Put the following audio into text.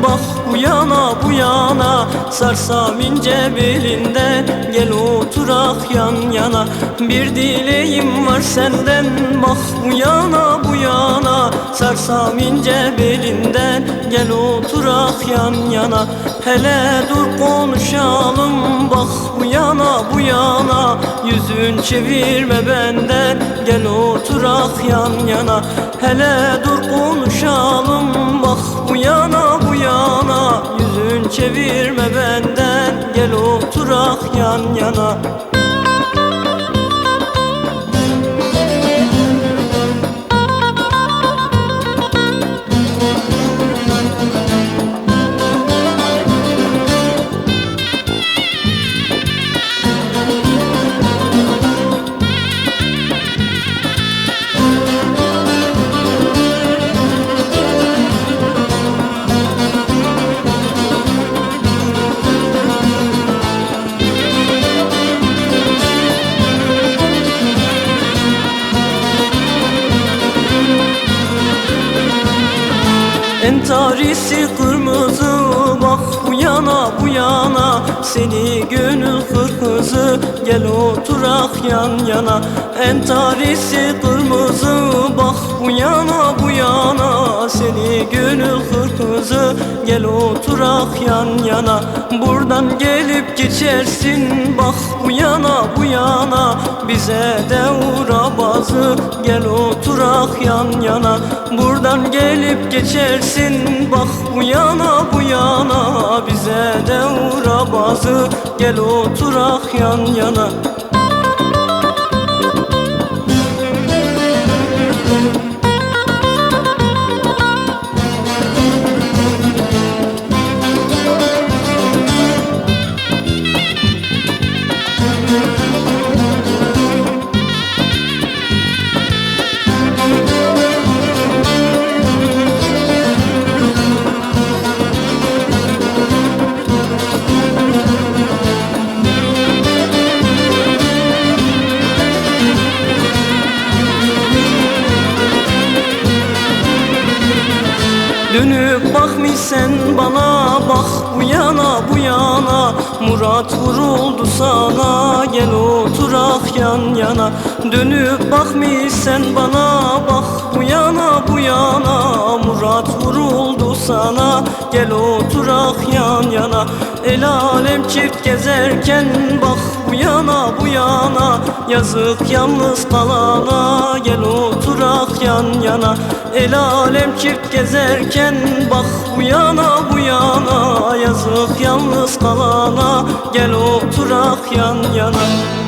bak bu yana bu yana. Sarsam ince belinde, gel oturak yan yana. Bir dileğim var senden, bak bu yana bu yana. Sarsam ince belinden, gel oturak yan yana. Hele dur konuşalım, bak bu yana bu yana. Yüzün çevirme benden, gel oturak yan yana. Hele dur konuşalım, bak bu yana bu yana. Yüzün çevirme benden, gel oturak yan yana. Entarisi kırmızı, bak bu yana bu yana. Seni gönül kırmızı, gel oturak yan yana. Entarisi kırmızı, bak bu yana bu yana. Seni gönül kırmızı, gel oturak yan yana. Buradan gelip geçersin, bak bu yana bu yana. Bize de uğra bazı, gel oturak yan yana. Buradan gelip geçersin, bak bu yana bu yana. Bize de uğra bazı, gel oturak yan yana. Dönüp bakmışsen bana, bak bu yana bu yana. Murat vuruldu sana, gel oturak yan yana. Dönüp bakmışsen bana, bak bu yana bu yana. Murat vuruldu sana, gel oturak yan yana. El alem çift gezerken, bak bu yana bu yana. Yazık yalnız kalana, gel oturak yan yana. El alem çift gezerken, bak bu yana bu yana. Yazık yalnız kalana, gel oturak yan yana.